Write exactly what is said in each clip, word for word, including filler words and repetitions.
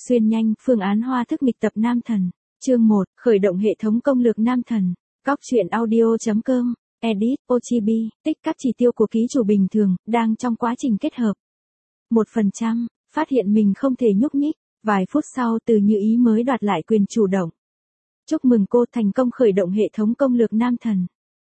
Xuyên nhanh, phương án hoa thức nghịch tập Nam Thần. Chương một, khởi động hệ thống công lược Nam Thần. Cóc truyện audio chấm com, edit, o giê bê, tích các chỉ tiêu của ký chủ bình thường, đang trong quá trình kết hợp. một phần trăm, phát hiện mình không thể nhúc nhích, vài phút sau Từ Như Ý mới đoạt lại quyền chủ động. Chúc mừng cô thành công khởi động hệ thống công lược Nam Thần.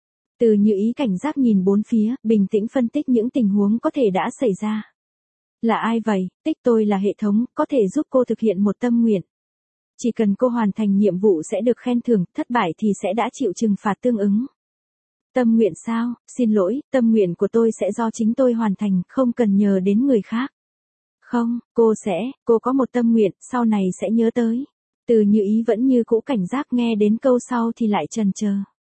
Từ Như Ý cảnh giác nhìn bốn phía, bình tĩnh phân tích những tình huống có thể đã xảy ra. Là ai vậy? Tích tôi là hệ thống, có thể giúp cô thực hiện một tâm nguyện. Chỉ cần cô hoàn thành nhiệm vụ sẽ được khen thưởng, thất bại thì sẽ đã chịu trừng phạt tương ứng. Tâm nguyện sao? Xin lỗi, tâm nguyện của tôi sẽ do chính tôi hoàn thành, không cần nhờ đến người khác. Không, cô sẽ, cô có một tâm nguyện, sau này sẽ nhớ tới. Từ Như Ý vẫn như cũ cảnh giác, nghe đến câu sau thì lại chần chờ.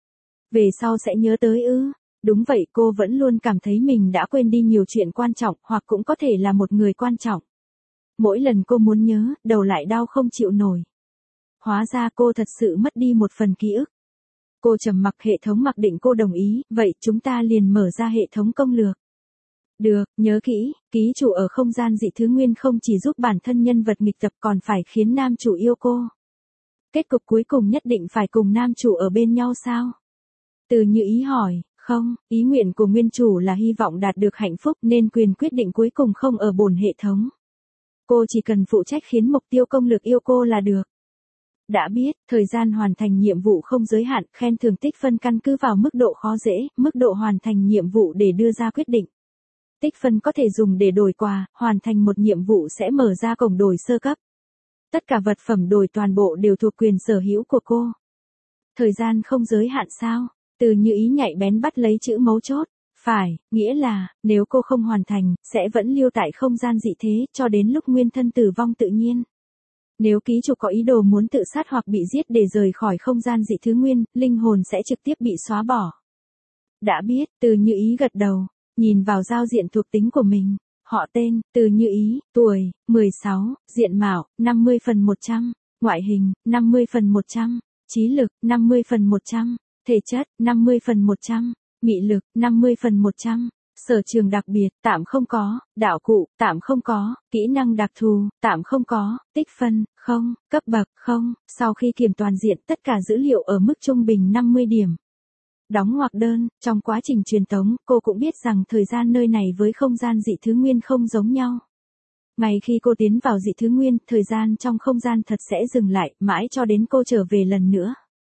Về sau sẽ nhớ tới ư? Đúng vậy, cô vẫn luôn cảm thấy mình đã quên đi nhiều chuyện quan trọng, hoặc cũng có thể là một người quan trọng. Mỗi lần cô muốn nhớ, đầu lại đau không chịu nổi. Hóa ra cô thật sự mất đi một phần ký ức. Cô trầm mặc, hệ thống mặc định cô đồng ý, vậy chúng ta liền mở ra hệ thống công lược. Được, nhớ kỹ, ký chủ ở không gian dị thứ nguyên không chỉ giúp bản thân nhân vật nghịch tập còn phải khiến nam chủ yêu cô. Kết cục cuối cùng nhất định phải cùng nam chủ ở bên nhau sao? Từ Như Ý hỏi, không, ý nguyện của nguyên chủ là hy vọng đạt được hạnh phúc nên quyền quyết định cuối cùng không ở bổn hệ thống. Cô chỉ cần phụ trách khiến mục tiêu công lược yêu cô là được. Đã biết, thời gian hoàn thành nhiệm vụ không giới hạn, khen thưởng tích phân căn cứ vào mức độ khó dễ, mức độ hoàn thành nhiệm vụ để đưa ra quyết định. Tích phân có thể dùng để đổi quà, hoàn thành một nhiệm vụ sẽ mở ra cổng đổi sơ cấp. Tất cả vật phẩm đổi toàn bộ đều thuộc quyền sở hữu của cô. Thời gian không giới hạn sao? Từ Như Ý nhạy bén bắt lấy chữ mấu chốt. Phải, nghĩa là, nếu cô không hoàn thành, sẽ vẫn lưu tại không gian dị thế, cho đến lúc nguyên thân tử vong tự nhiên. Nếu ký chủ có ý đồ muốn tự sát hoặc bị giết để rời khỏi không gian dị thứ nguyên, linh hồn sẽ trực tiếp bị xóa bỏ. Đã biết, Từ Như Ý gật đầu, nhìn vào giao diện thuộc tính của mình. Họ tên, Từ Như Ý, tuổi, mười sáu, diện mạo, năm mươi phần một trăm, ngoại hình, năm mươi phần một trăm, trí lực, năm mươi phần một trăm, thể chất, năm mươi phần một trăm, mị lực, năm mươi phần một trăm. Sở trường đặc biệt, tạm không có, đạo cụ, tạm không có, kỹ năng đặc thù, tạm không có, tích phân, không, cấp bậc, không, sau khi kiểm toàn diện tất cả dữ liệu ở mức trung bình năm mươi điểm. Đóng ngoặc đơn, trong quá trình truyền tống, cô cũng biết rằng thời gian nơi này với không gian dị thứ nguyên không giống nhau. Ngay khi cô tiến vào dị thứ nguyên, thời gian trong không gian thật sẽ dừng lại, mãi cho đến cô trở về lần nữa.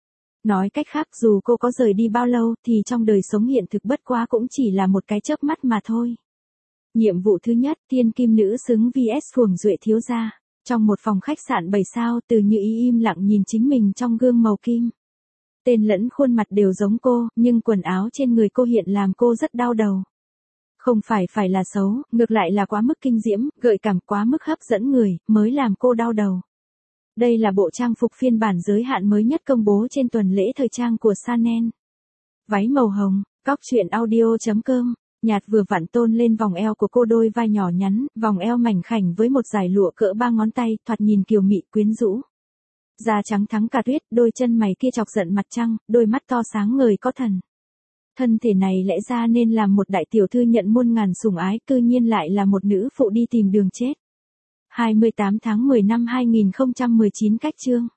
Nói cách khác, dù cô có rời đi bao lâu thì trong đời sống hiện thực bất quá cũng chỉ là một cái chớp mắt mà thôi. Nhiệm vụ thứ nhất, thiên kim nữ xứng vs Phùng Duệ thiếu gia. Trong một phòng khách sạn bảy sao, Từ Như Ý im lặng nhìn chính mình trong gương màu kim. Tên lẫn khuôn mặt đều giống cô, nhưng quần áo trên người cô hiện làm cô rất đau đầu. Không phải phải là xấu, ngược lại là quá mức kinh diễm, gợi cảm, quá mức hấp dẫn người, mới làm cô đau đầu. Đây là bộ trang phục phiên bản giới hạn mới nhất công bố trên tuần lễ thời trang của Chanel. Váy màu hồng, cóc truyện audio chấm com, nhạt vừa vặn tôn lên vòng eo của cô, đôi vai nhỏ nhắn, vòng eo mảnh khảnh với một dải lụa cỡ ba ngón tay, thoạt nhìn kiều mị quyến rũ. Da trắng thắng cả tuyết, đôi chân mày kia chọc giận mặt trăng, đôi mắt to sáng ngời có thần. Thân thể này lẽ ra nên làm một đại tiểu thư nhận muôn ngàn sủng ái, cư nhiên lại là một nữ phụ đi tìm đường chết. hai mươi tám tháng mười năm hai nghìn không trăm mười chín cách chương.